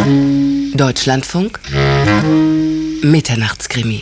Deutschlandfunk Mitternachtskrimi.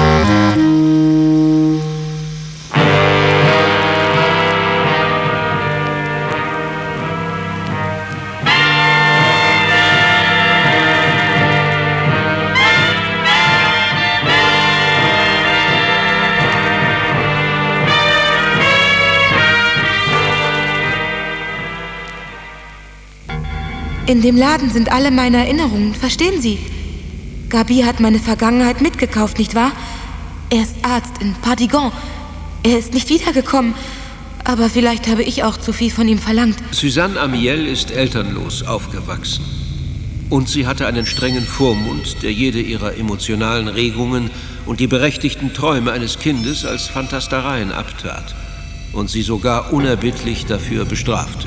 In dem Laden sind alle meine Erinnerungen, verstehen Sie? Gabi hat meine Vergangenheit mitgekauft, nicht wahr? Er ist Arzt in Pardigon. Er ist nicht wiedergekommen. Aber vielleicht habe ich auch zu viel von ihm verlangt. Suzanne Amiel ist elternlos aufgewachsen. Und sie hatte einen strengen Vormund, der jede ihrer emotionalen Regungen und die berechtigten Träume eines Kindes als Fantastereien abtat und sie sogar unerbittlich dafür bestrafte.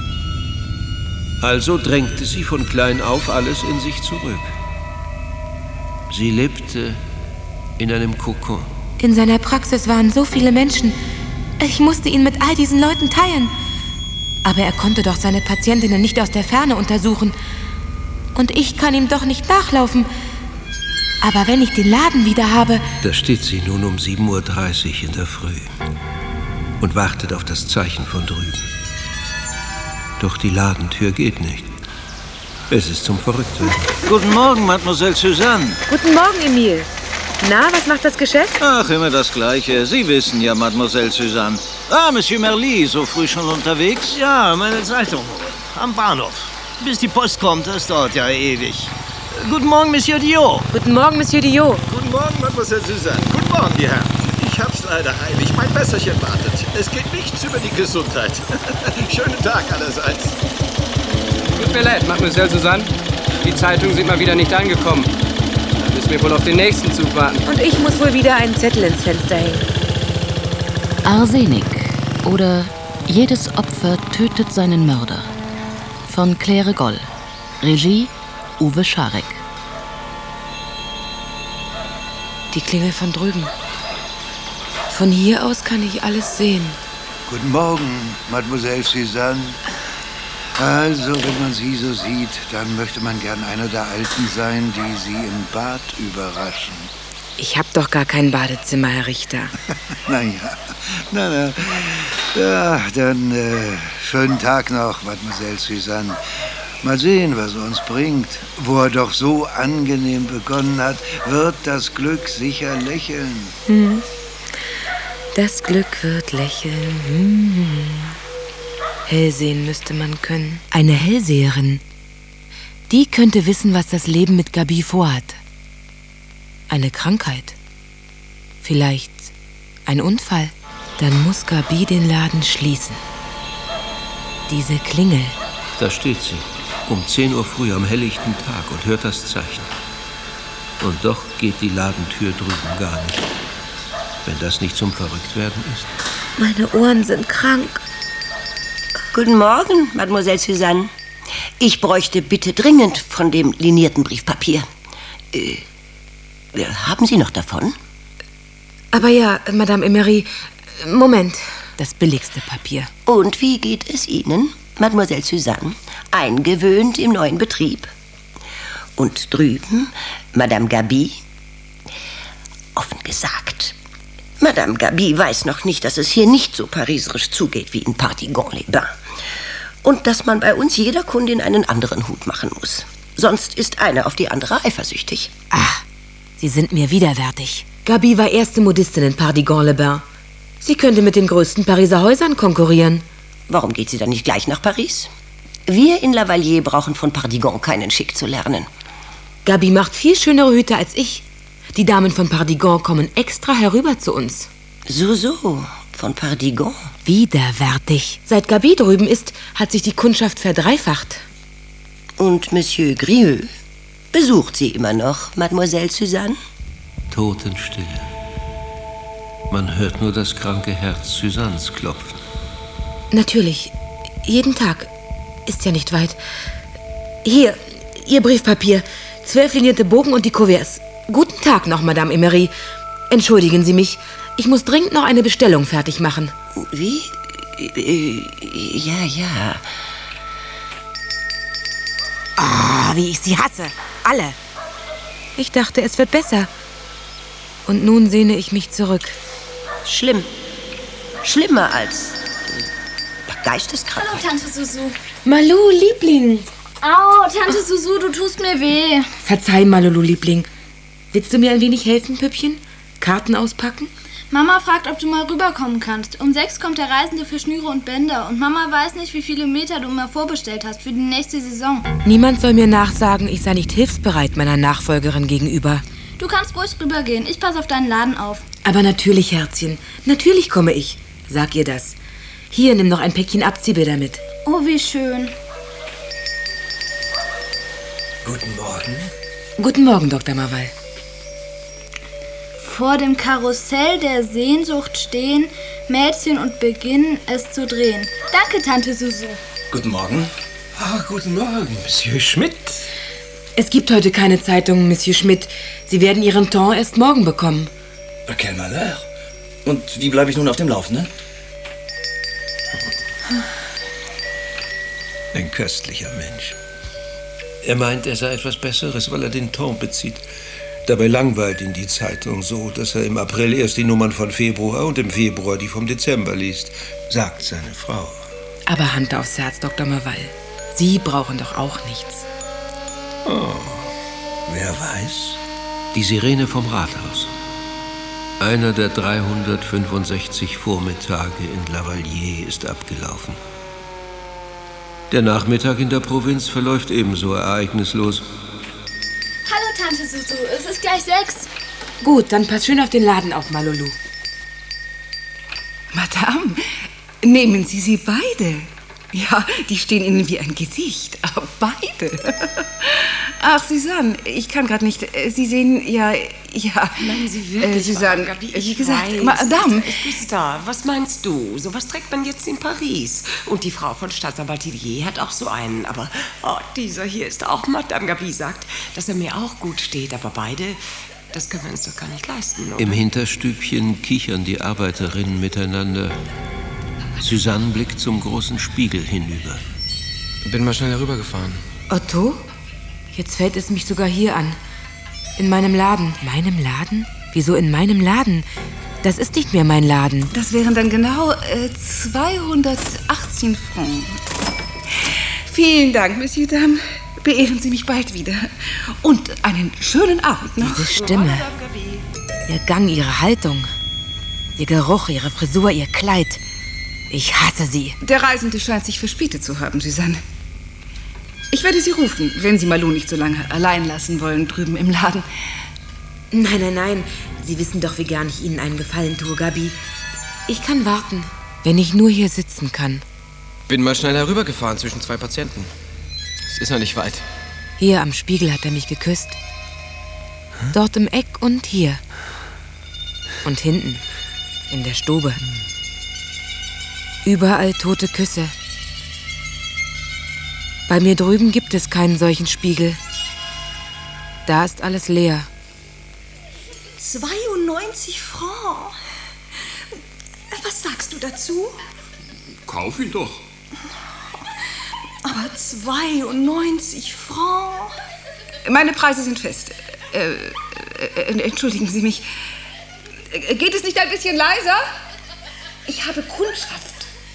Also drängte sie von klein auf alles in sich zurück. Sie lebte in einem Kokon. In seiner Praxis waren so viele Menschen. Ich musste ihn mit all diesen Leuten teilen. Aber er konnte doch seine Patientinnen nicht aus der Ferne untersuchen. Und ich kann ihm doch nicht nachlaufen. Aber wenn ich den Laden wieder habe... Da steht sie nun um 7:30 Uhr in der Früh und wartet auf das Zeichen von drüben. Doch die Ladentür geht nicht. Es ist zum Verrücktwerden. Guten Morgen, Mademoiselle Suzanne. Guten Morgen, Emile. Na, was macht das Geschäft? Ach, immer das Gleiche. Sie wissen ja, Mademoiselle Suzanne. Ah, Monsieur Merli, so früh schon unterwegs? Ja, meine Zeitung. Am Bahnhof. Bis die Post kommt, das dauert ja ewig. Guten Morgen, Monsieur Diot. Guten Morgen, Monsieur Diot. Guten Morgen, Mademoiselle Suzanne. Guten Morgen, die Herren. Ich hab's leider eilig. Mein Wässerchen wartet. Es geht nichts über die Gesundheit. Schönen Tag allerseits. Tut mir leid, Mademoiselle Suzanne. Die Zeitungen sind mal wieder nicht angekommen. Da müssen wir wohl auf den nächsten Zug warten. Und ich muss wohl wieder einen Zettel ins Fenster hängen. Arsenik oder Jedes Opfer tötet seinen Mörder. Von Claire Goll. Regie Uwe Scharek. Die Klingel von drüben. Von hier aus kann ich alles sehen. Guten Morgen, Mademoiselle Suzanne. Also, wenn man Sie so sieht, dann möchte man gern einer der Alten sein, die Sie im Bad überraschen. Ich hab doch gar kein Badezimmer, Herr Richter. Na. Ja, dann schönen Tag noch, Mademoiselle Suzanne. Mal sehen, was er uns bringt. Wo er doch so angenehm begonnen hat, wird das Glück sicher lächeln. Das Glück wird lächeln. Hellsehen müsste man können. Eine Hellseherin. Die könnte wissen, was das Leben mit Gabi vorhat. Eine Krankheit. Vielleicht ein Unfall. Dann muss Gabi den Laden schließen. Diese Klingel. Da steht sie, um 10 Uhr früh am helllichten Tag und hört das Zeichen. Und doch geht die Ladentür drüben gar nicht. Wenn das nicht zum Verrücktwerden ist. Meine Ohren sind krank. Guten Morgen, Mademoiselle Suzanne. Ich bräuchte bitte dringend von dem linierten Briefpapier. Haben Sie noch davon? Aber ja, Madame Emery, Moment. Das billigste Papier. Und wie geht es Ihnen, Mademoiselle Suzanne? Eingewöhnt im neuen Betrieb? Und drüben, Madame Gabi? Offen gesagt, Madame Gabi weiß noch nicht, dass es hier nicht so pariserisch zugeht wie in Pardigon-les-Bains. Und dass man bei uns jeder Kundin einen anderen Hut machen muss. Sonst ist eine auf die andere eifersüchtig. Ach, Sie sind mir widerwärtig. Gabi war erste Modistin in Pardigon-les-Bains. Sie könnte mit den größten Pariser Häusern konkurrieren. Warum geht sie dann nicht gleich nach Paris? Wir in Lavalier brauchen von Pardigon keinen Schick zu lernen. Gabi macht viel schönere Hüte als ich. Die Damen von Pardigon kommen extra herüber zu uns. So, von Pardigon? Widerwärtig. Seit Gabi drüben ist, hat sich die Kundschaft verdreifacht. Und Monsieur Grieux besucht sie immer noch, Mademoiselle Suzanne? Totenstille. Man hört nur das kranke Herz Suzannes klopfen. Natürlich. Jeden Tag. Ist ja nicht weit. Hier, Ihr Briefpapier. 12 linierte Bogen und die Kuverts. Guten Tag noch, Madame Emery. Entschuldigen Sie mich. Ich muss dringend noch eine Bestellung fertig machen. Wie? Ja. wie ich sie hasse. Alle. Ich dachte, es wird besser. Und nun sehne ich mich zurück. Schlimm. Schlimmer als Geisteskrankheit. Hallo, Tante Susu. Malu, Liebling. Au, Tante Susu, du tust mir weh. Verzeih, Malulu, Liebling. Willst du mir ein wenig helfen, Püppchen? Karten auspacken? Mama fragt, ob du mal rüberkommen kannst. Um 6 kommt der Reisende für Schnüre und Bänder. Und Mama weiß nicht, wie viele Meter du mal vorbestellt hast für die nächste Saison. Niemand soll mir nachsagen, ich sei nicht hilfsbereit meiner Nachfolgerin gegenüber. Du kannst ruhig rübergehen. Ich passe auf deinen Laden auf. Aber natürlich, Herzchen. Natürlich komme ich. Sag ihr das. Hier, nimm noch ein Päckchen Abziehbilder mit. Oh, wie schön. Guten Morgen. Guten Morgen, Dr. Mawal. Vor dem Karussell der Sehnsucht stehen Mädchen und beginnen es zu drehen. Danke, Tante Susu. Guten Morgen. Guten Morgen, Monsieur Schmidt. Es gibt heute keine Zeitung, Monsieur Schmidt. Sie werden Ihren Ton erst morgen bekommen. Quel Malheur. Und wie bleibe ich nun auf dem Laufenden? Ein köstlicher Mensch. Er meint, er sei etwas Besseres, weil er den Ton bezieht. Dabei langweilt ihn die Zeitung so, dass er im April erst die Nummern von Februar und im Februar die vom Dezember liest, sagt seine Frau. Aber Hand aufs Herz, Dr. Mawal. Sie brauchen doch auch nichts. Oh, wer weiß? Die Sirene vom Rathaus. Einer der 365 Vormittage in Lavalier ist abgelaufen. Der Nachmittag in der Provinz verläuft ebenso ereignislos. Hallo, Tante Susu. Es ist gleich 6. Gut, dann pass schön auf den Laden auf, Malulu. Madame, nehmen Sie sie beide. Ja, die stehen Ihnen wie ein Gesicht. Beide. Ach, Suzanne, ich kann gerade nicht. Sie sehen ja. Meinen Sie wirklich, Suzanne, Gabi, wie ich gesagt, weiß. Madame. Gustav, was meinst du? Sowas trägt man jetzt in Paris. Und die Frau von Staatsanwalt Tillier hat auch so einen. Aber dieser hier ist auch Madame Gabi sagt, dass er mir auch gut steht. Aber beide, das können wir uns doch gar nicht leisten, oder? Im Hinterstübchen kichern die Arbeiterinnen miteinander. Suzanne blickt zum großen Spiegel hinüber. Bin mal schnell herübergefahren. Otto? Jetzt fällt es mich sogar hier an. In meinem Laden. Meinem Laden? Wieso in meinem Laden? Das ist nicht mehr mein Laden. Das wären dann genau 218 Francs. Vielen Dank, Monsieur Dame. Beehren Sie mich bald wieder. Und einen schönen Abend noch. Diese Stimme, ihr Gang, ihre Haltung, ihr Geruch, ihre Frisur, ihr Kleid. Ich hasse sie. Der Reisende scheint sich verspätet zu haben, Suzanne. Ich werde Sie rufen, wenn Sie Malou nicht so lange allein lassen wollen, drüben im Laden. Nein. Sie wissen doch, wie gern ich Ihnen einen Gefallen tue, Gabi. Ich kann warten, wenn ich nur hier sitzen kann. Bin mal schnell herübergefahren zwischen 2 Patienten. Es ist ja nicht weit. Hier am Spiegel hat er mich geküsst. Dort im Eck und hier. Und hinten, in der Stube. Überall tote Küsse. Bei mir drüben gibt es keinen solchen Spiegel. Da ist alles leer. 92 Francs. Was sagst du dazu? Kauf ihn doch. Aber 92 Francs. Meine Preise sind fest. Entschuldigen Sie mich. Geht es nicht ein bisschen leiser? Ich habe Kundschaft.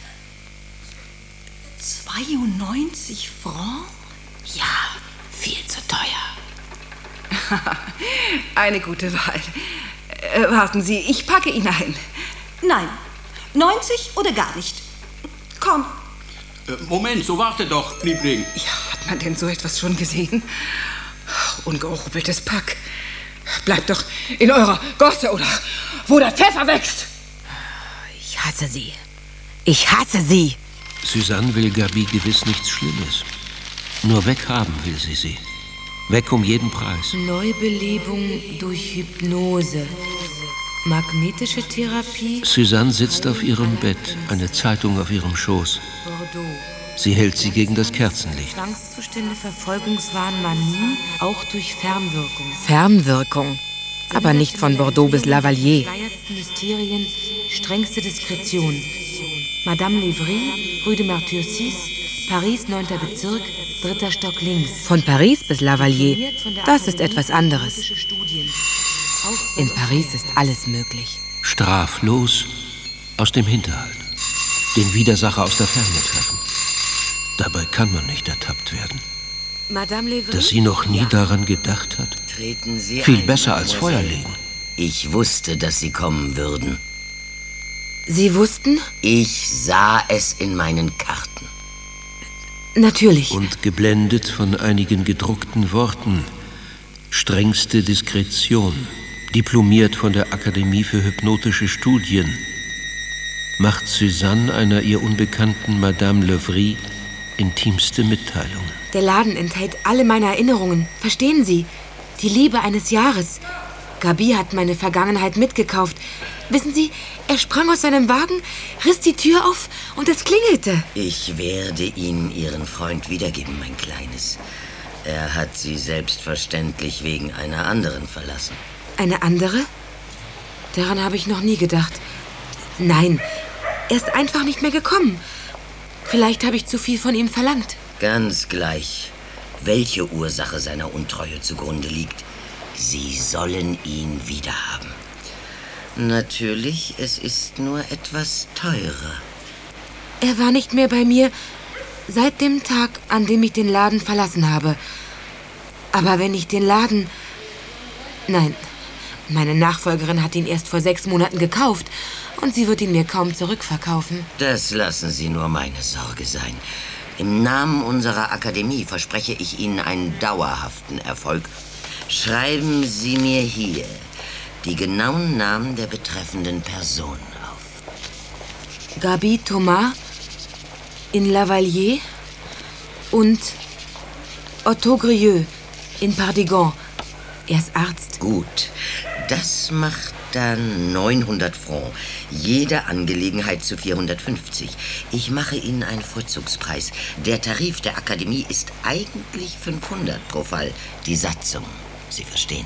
92 Francs? Ja, viel zu teuer. Eine gute Wahl. Warten Sie, ich packe ihn ein. Nein, 90 oder gar nicht. Komm. Moment, so warte doch, Liebling. Ja, hat man denn so etwas schon gesehen? Ungehobeltes Pack. Bleibt doch in eurer Gosse oder wo der Pfeffer wächst. Ich hasse sie. Ich hasse sie. Suzanne will Gabi gewiss nichts Schlimmes. Nur weghaben will sie. Weg um jeden Preis. Neubelebung durch Hypnose. Magnetische Therapie. Suzanne sitzt auf ihrem Bett, eine Zeitung auf ihrem Schoß. Bordeaux. Sie hält sie gegen das Kerzenlicht. Zwangszustände, Verfolgungswahn, Manie, auch durch Fernwirkung. Fernwirkung? Aber nicht von Bordeaux bis Lavalier. Mysterien, strengste Diskretion. Madame Lévry, Rue de Martyr 6, Paris, 9. Bezirk, 3. Stock links. Von Paris bis Lavalier, das ist etwas anderes. In Paris ist alles möglich. Straflos aus dem Hinterhalt. Den Widersacher aus der Ferne treffen. Dabei kann man nicht ertappt werden. Madame Levry? Dass sie noch nie daran gedacht hat. Treten Sie Viel ein, besser als Mademoiselle. Feuer legen. Ich wusste, dass Sie kommen würden. Sie wussten? Ich sah es in meinen Karten. Natürlich. Und geblendet von einigen gedruckten Worten. Strengste Diskretion. Diplomiert von der Akademie für hypnotische Studien. Macht Suzanne einer ihr unbekannten Madame Levry intimste Mitteilungen. Der Laden enthält alle meine Erinnerungen. Verstehen Sie? Die Liebe eines Jahres. Gabi hat meine Vergangenheit mitgekauft. Wissen Sie, er sprang aus seinem Wagen, riss die Tür auf und es klingelte. Ich werde Ihnen Ihren Freund wiedergeben, mein Kleines. Er hat Sie selbstverständlich wegen einer anderen verlassen. Eine andere? Daran habe ich noch nie gedacht. Nein, er ist einfach nicht mehr gekommen. Vielleicht habe ich zu viel von ihm verlangt. Ganz gleich, welche Ursache seiner Untreue zugrunde liegt. Sie sollen ihn wiederhaben. Natürlich, es ist nur etwas teurer. Er war nicht mehr bei mir seit dem Tag, an dem ich den Laden verlassen habe. Aber wenn ich den Laden... Nein, meine Nachfolgerin hat ihn erst vor 6 Monaten gekauft und sie wird ihn mir kaum zurückverkaufen. Das lassen Sie nur meine Sorge sein. Im Namen unserer Akademie verspreche ich Ihnen einen dauerhaften Erfolg. Schreiben Sie mir hier die genauen Namen der betreffenden Personen auf. Gabi Thomas in Lavalier und Otto Grieux in Pardigon. Er ist Arzt. Gut, das macht dann 900 Francs. Jede Angelegenheit zu 450. Ich mache Ihnen einen Vorzugspreis. Der Tarif der Akademie ist eigentlich 500 pro Fall. Die Satzung, Sie verstehen.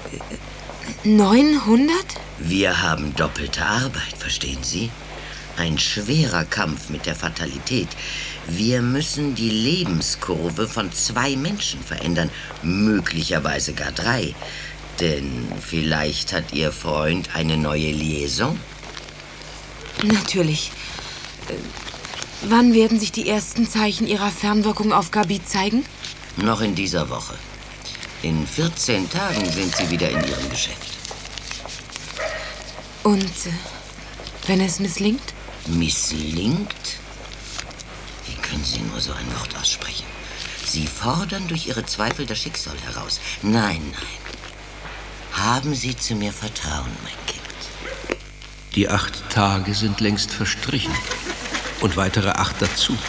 900? Wir haben doppelte Arbeit, verstehen Sie? Ein schwerer Kampf mit der Fatalität. Wir müssen die Lebenskurve von 2 Menschen verändern, möglicherweise gar 3. Denn vielleicht hat Ihr Freund eine neue Liaison? Natürlich. Wann werden sich die ersten Zeichen Ihrer Fernwirkung auf Gabi zeigen? Noch in dieser Woche. In 14 Tagen sind Sie wieder in Ihrem Geschäft. Und wenn es misslingt? Misslingt? Wie können Sie nur so ein Wort aussprechen? Sie fordern durch Ihre Zweifel das Schicksal heraus. Nein, nein. Haben Sie zu mir Vertrauen, mein Kind. Die 8 Tage sind längst verstrichen. Und weitere 8 dazu.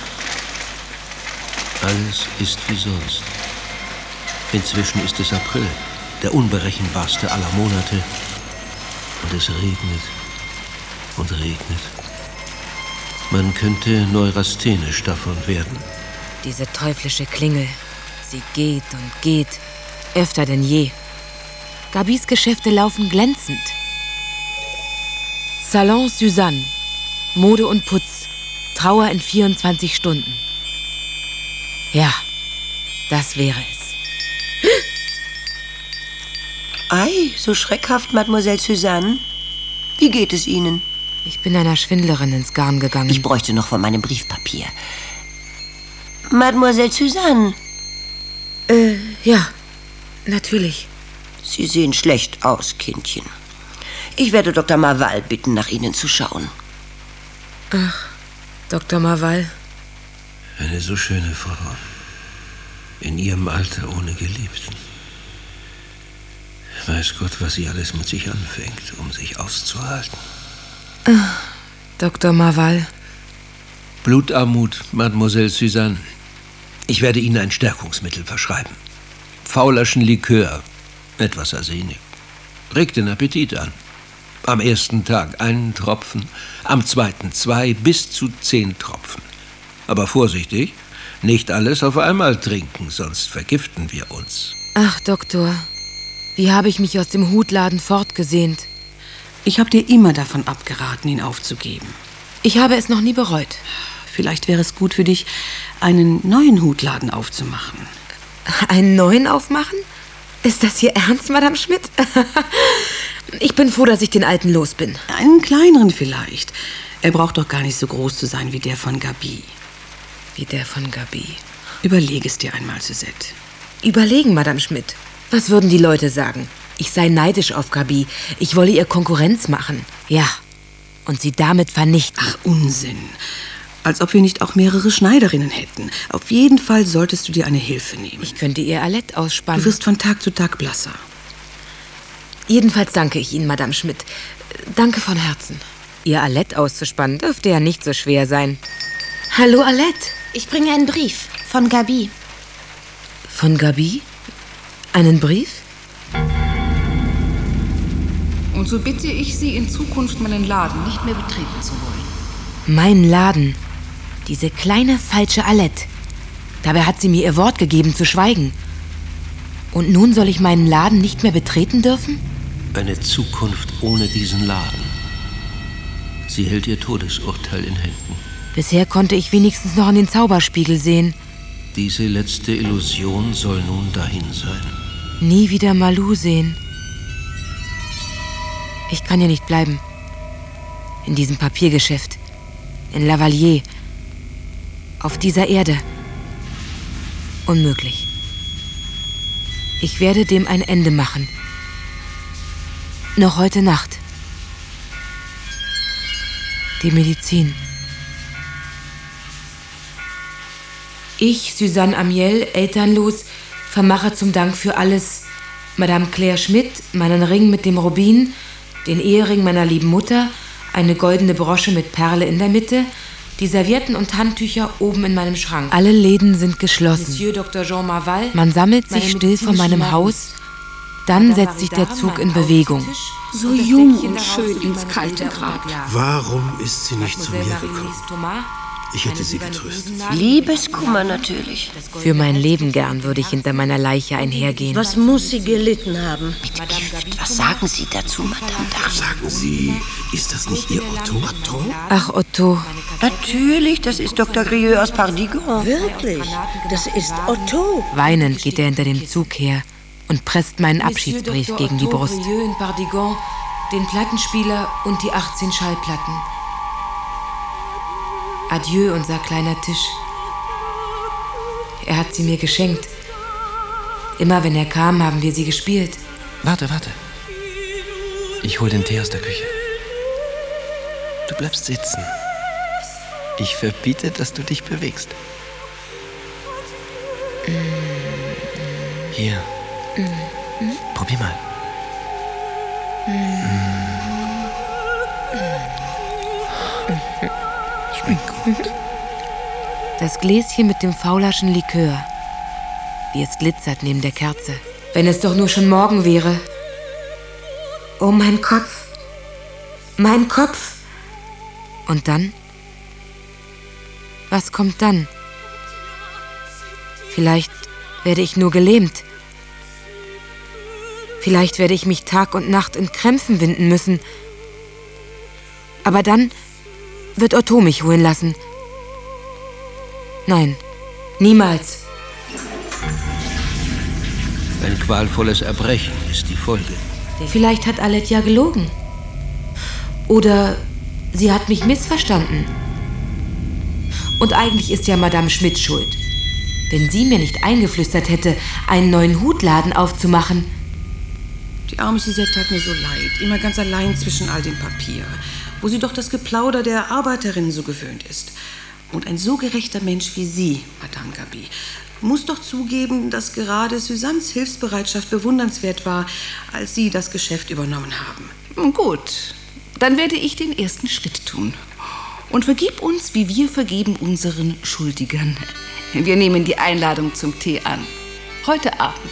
Alles ist wie sonst. Inzwischen ist es April, der unberechenbarste aller Monate. Und es regnet und regnet. Man könnte neurasthenisch davon werden. Diese teuflische Klingel. Sie geht und geht. Öfter denn je. Gabis Geschäfte laufen glänzend. Salon Suzanne. Mode und Putz. Trauer in 24 Stunden. Ja, das wäre es. Ei, so schreckhaft, Mademoiselle Suzanne. Wie geht es Ihnen? Ich bin einer Schwindlerin ins Garn gegangen. Ich bräuchte noch von meinem Briefpapier. Mademoiselle Suzanne. Ja, natürlich. Sie sehen schlecht aus, Kindchen. Ich werde Dr. Marval bitten, nach Ihnen zu schauen. Ach, Dr. Marval. Eine so schöne Frau. In ihrem Alter ohne Geliebten. Weiß Gott, was sie alles mit sich anfängt, um sich auszuhalten. Dr. Marval. Blutarmut, Mademoiselle Suzanne. Ich werde Ihnen ein Stärkungsmittel verschreiben. Faulerschen Likör, etwas Arsenik. Regt den Appetit an. Am ersten Tag 1 Tropfen, am zweiten 2 bis zu 10 Tropfen. Aber vorsichtig, nicht alles auf einmal trinken, sonst vergiften wir uns. Ach, Doktor, wie habe ich mich aus dem Hutladen fortgesehnt. Ich habe dir immer davon abgeraten, ihn aufzugeben. Ich habe es noch nie bereut. Vielleicht wäre es gut für dich, einen neuen Hutladen aufzumachen. Einen neuen aufmachen? Ist das hier ernst, Madame Schmidt? Ich bin froh, dass ich den alten los bin. Einen kleineren vielleicht. Er braucht doch gar nicht so groß zu sein wie der von Gaby. Wie der von Gaby? Überlege es dir einmal, Suzette. Überlegen, Madame Schmidt. Was würden die Leute sagen? Ich sei neidisch auf Gaby. Ich wolle ihr Konkurrenz machen. Ja. Und sie damit vernichten. Ach, Unsinn. Als ob wir nicht auch mehrere Schneiderinnen hätten. Auf jeden Fall solltest du dir eine Hilfe nehmen. Ich könnte ihr Alett ausspannen. Du wirst von Tag zu Tag blasser. Jedenfalls danke ich Ihnen, Madame Schmidt. Danke von Herzen. Ihr Alett auszuspannen dürfte ja nicht so schwer sein. Hallo, Alett. Ich bringe einen Brief von Gaby. Von Gaby? Einen Brief? Und so bitte ich Sie, in Zukunft meinen Laden nicht mehr betreten zu wollen. Mein Laden. Diese kleine, falsche Alett. Dabei hat sie mir ihr Wort gegeben, zu schweigen. Und nun soll ich meinen Laden nicht mehr betreten dürfen? Eine Zukunft ohne diesen Laden. Sie hält ihr Todesurteil in Händen. Bisher konnte ich wenigstens noch an den Zauberspiegel sehen. Diese letzte Illusion soll nun dahin sein. Nie wieder Malou sehen. Ich kann hier nicht bleiben. In diesem Papiergeschäft. In Lavalier. Auf dieser Erde. Unmöglich. Ich werde dem ein Ende machen. Noch heute Nacht. Die Medizin. Ich, Suzanne Amiel, elternlos, vermache zum Dank für alles Madame Claire Schmidt, meinen Ring mit dem Rubin, den Ehering meiner lieben Mutter, eine goldene Brosche mit Perle in der Mitte, die Servietten und Handtücher oben in meinem Schrank. Alle Läden sind geschlossen. Monsieur Dr. Jean Marval, man sammelt sich still vor meinem Haus, dann setzt sich der Zug in Bewegung. So jung und schön ins kalte Grab. Warum ist sie nicht zu mir gekommen? Ich hätte sie getröstet. Liebeskummer natürlich. Für mein Leben gern würde ich hinter meiner Leiche einhergehen. Was muss sie gelitten haben? Mit Gift. Was sagen Sie dazu, Madame Dach? Sagen Sie, ist das nicht Ihr Otto? Otto? Ach, Otto. Natürlich, das ist Dr. Grieux aus Pardigon. Wirklich? Das ist Otto. Weinend geht er hinter dem Zug her und presst meinen Abschiedsbrief gegen die Brust. In Pardigon, den Plattenspieler und die 18 Schallplatten. Adieu, unser kleiner Tisch. Er hat sie mir geschenkt. Immer wenn er kam, haben wir sie gespielt. Warte. Ich hol den Tee aus der Küche. Du bleibst sitzen. Ich verbiete, dass du dich bewegst. Hier. Probier mal. Schmeckt gut. Das Gläschen mit dem Faulerschen Likör. Wie es glitzert neben der Kerze. Wenn es doch nur schon morgen wäre. Oh, mein Kopf. Mein Kopf. Und dann? Was kommt dann? Vielleicht werde ich nur gelähmt. Vielleicht werde ich mich Tag und Nacht in Krämpfen winden müssen. Aber dann wird Otto mich holen lassen. Nein, niemals. Ein qualvolles Erbrechen ist die Folge. Vielleicht hat Alette ja gelogen. Oder sie hat mich missverstanden. Und eigentlich ist ja Madame Schmidt schuld. Wenn sie mir nicht eingeflüstert hätte, einen neuen Hutladen aufzumachen. Die arme Suzette tat mir so leid. Immer ganz allein zwischen all dem Papier. Wo sie doch das Geplauder der Arbeiterinnen so gewöhnt ist. Und ein so gerechter Mensch wie Sie, Madame Gaby, muss doch zugeben, dass gerade Suzannes Hilfsbereitschaft bewundernswert war, als Sie das Geschäft übernommen haben. Gut, dann werde ich den ersten Schritt tun. Und vergib uns, wie wir vergeben unseren Schuldigern. Wir nehmen die Einladung zum Tee an. Heute Abend.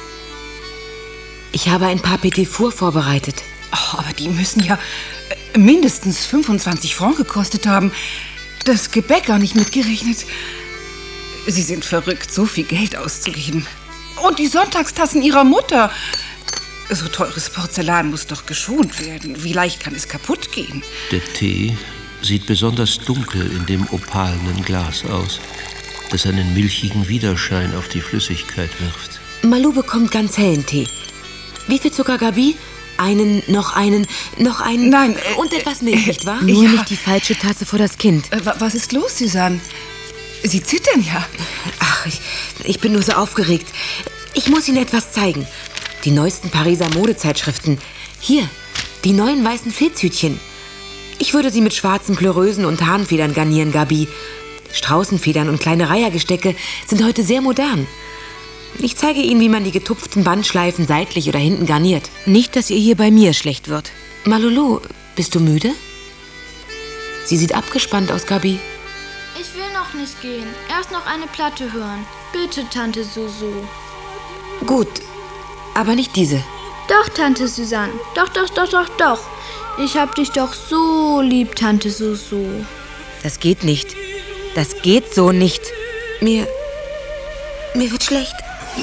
Ich habe ein paar Petit Four vorbereitet. Oh, aber die müssen ja mindestens 25 Francs gekostet haben. Das Gebäck gar nicht mitgerechnet. Sie sind verrückt, so viel Geld auszugeben. Und die Sonntagstassen Ihrer Mutter. So teures Porzellan muss doch geschont werden. Wie leicht kann es kaputt gehen? Der Tee sieht besonders dunkel in dem opalenen Glas aus, das einen milchigen Widerschein auf die Flüssigkeit wirft. Malou bekommt ganz hellen Tee. Wie viel Zucker, Gabi? Noch einen. Nein. Und etwas Milch, nicht wahr? Nur nicht die falsche Tasse vor das Kind. Was ist los, Suzanne? Sie zittern ja. Ach, ich bin nur so aufgeregt. Ich muss Ihnen etwas zeigen. Die neuesten Pariser Modezeitschriften. Hier, die neuen weißen Filzhütchen. Ich würde sie mit schwarzen Pleureusen und Hahnfedern garnieren, Gabi. Straußenfedern und kleine Reihergestecke sind heute sehr modern. Ich zeige Ihnen, wie man die getupften Bandschleifen seitlich oder hinten garniert. Nicht, dass ihr hier bei mir schlecht wird. Malulu, bist du müde? Sie sieht abgespannt aus, Gabi. Ich will noch nicht gehen. Erst noch eine Platte hören. Bitte, Tante Susu. Gut, aber nicht diese. Doch, Tante Suzanne. Doch. Ich hab dich doch so lieb, Tante Susu. Das geht nicht. Das geht so nicht. Mir wird schlecht.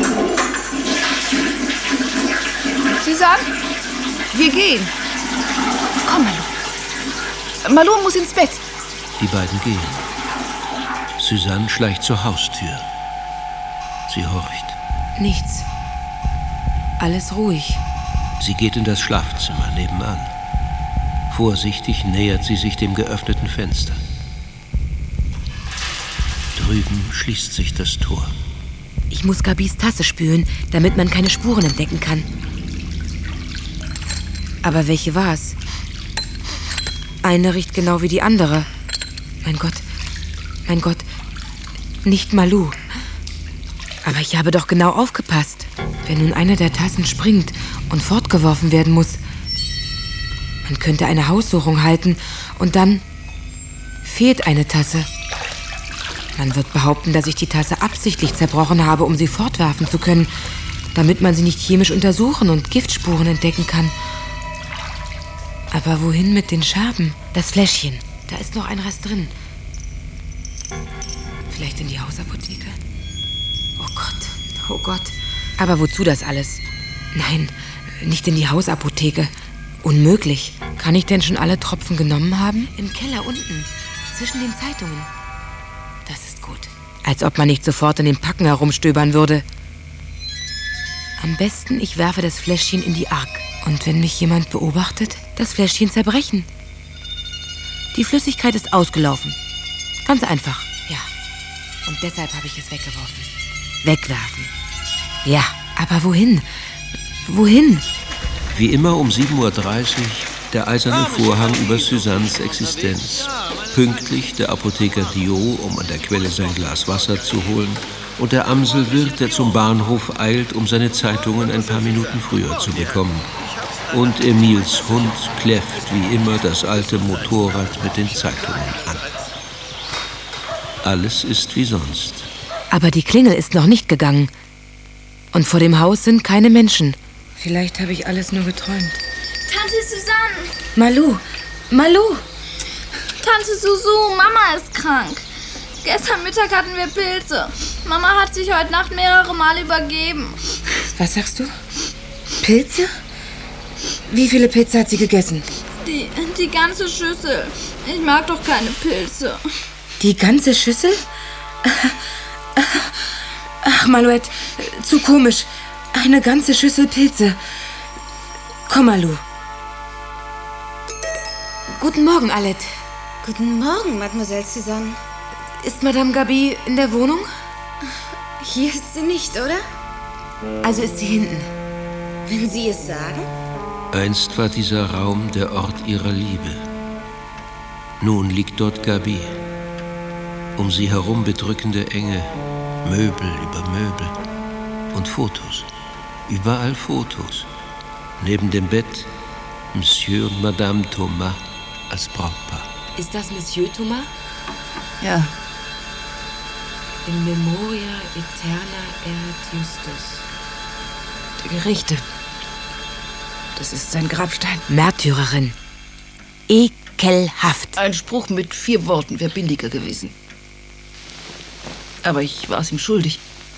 Suzanne, wir gehen. Komm, Malou. Malou muss ins Bett. Die beiden gehen. Suzanne schleicht zur Haustür. Sie horcht. Nichts. Alles ruhig. Sie geht in das Schlafzimmer nebenan. Vorsichtig nähert sie sich dem geöffneten Fenster. Drüben schließt sich das Tor. Ich muss Gabis Tasse spülen, damit man keine Spuren entdecken kann. Aber welche war es? Eine riecht genau wie die andere. Mein Gott, nicht Malou. Aber ich habe doch genau aufgepasst. Wenn nun eine der Tassen springt und fortgeworfen werden muss, man könnte eine Haussuchung halten und dann fehlt eine Tasse. Man wird behaupten, dass ich die Tasse absichtlich zerbrochen habe, um sie fortwerfen zu können, damit man sie nicht chemisch untersuchen und Giftspuren entdecken kann. Aber wohin mit den Scherben? Das Fläschchen, da ist noch ein Rest drin. Vielleicht in die Hausapotheke? Oh Gott. Aber wozu das alles? Nein, nicht in die Hausapotheke. Unmöglich. Kann ich denn schon alle Tropfen genommen haben? Im Keller unten, zwischen den Zeitungen. Das ist gut. Als ob man nicht sofort in den Packen herumstöbern würde. Am besten, ich werfe das Fläschchen in die Ark. Und wenn mich jemand beobachtet, das Fläschchen zerbrechen. Die Flüssigkeit ist ausgelaufen. Ganz einfach, ja. Und deshalb habe ich es weggeworfen. Wegwerfen. Ja, aber wohin? Wohin? Wie immer um 7:30 Uhr der eiserne Vorhang über Suzannes Existenz. Pünktlich der Apotheker Diot, um an der Quelle sein Glas Wasser zu holen. Und der Amselwirt, der zum Bahnhof eilt, um seine Zeitungen ein paar Minuten früher zu bekommen. Und Emils Hund kläfft wie immer das alte Motorrad mit den Zeitungen an. Alles ist wie sonst. Aber die Klingel ist noch nicht gegangen. Und vor dem Haus sind keine Menschen. Vielleicht habe ich alles nur geträumt. Tante Suzanne! Malou! Tante Susu, Mama ist krank. Gestern Mittag hatten wir Pilze. Mama hat sich heute Nacht mehrere Male übergeben. Was sagst du? Pilze? Wie viele Pilze hat sie gegessen? Die ganze Schüssel. Ich mag doch keine Pilze. Die ganze Schüssel? Ach, Malouette, zu komisch. Eine ganze Schüssel Pilze. Komm, Malou. Guten Morgen, Alette. Guten Morgen, Mademoiselle Suzanne. Ist Madame Gaby in der Wohnung? Hier ist sie nicht, oder? Also ist sie hinten. Wenn Sie es sagen. Einst war dieser Raum der Ort ihrer Liebe. Nun liegt dort Gaby. Um sie herum bedrückende Enge, Möbel über Möbel und Fotos. Überall Fotos. Neben dem Bett Monsieur und Madame Thomas als Brautpaar. Ist das Monsieur Thomas? Ja. In memoria eterna et justus. Der Gerechte. Das ist sein Grabstein. Märtyrerin. Ekelhaft. Ein Spruch mit 4 Worten wäre billiger gewesen. Aber ich war es ihm schuldig.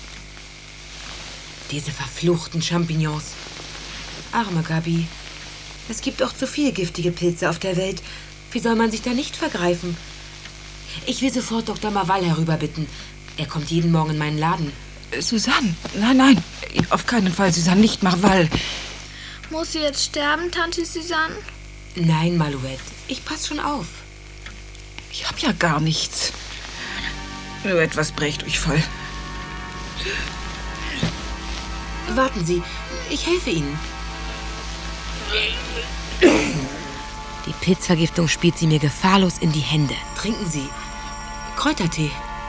Diese verfluchten Champignons. Arme Gaby. Es gibt auch zu viel giftige Pilze auf der Welt. Wie soll man sich da nicht vergreifen? Ich will sofort Dr. Marval herüberbitten. Er kommt jeden Morgen in meinen Laden. Susanne, nein, auf keinen Fall, Susanne, nicht Marval. Muss sie jetzt sterben, Tante Susanne? Nein, Malouette, ich pass schon auf. Ich hab ja gar nichts. Nur etwas Brechdurchfall. Warten Sie, ich helfe Ihnen. Die Pilzvergiftung spielt sie mir gefahrlos in die Hände. Trinken Sie Kräutertee.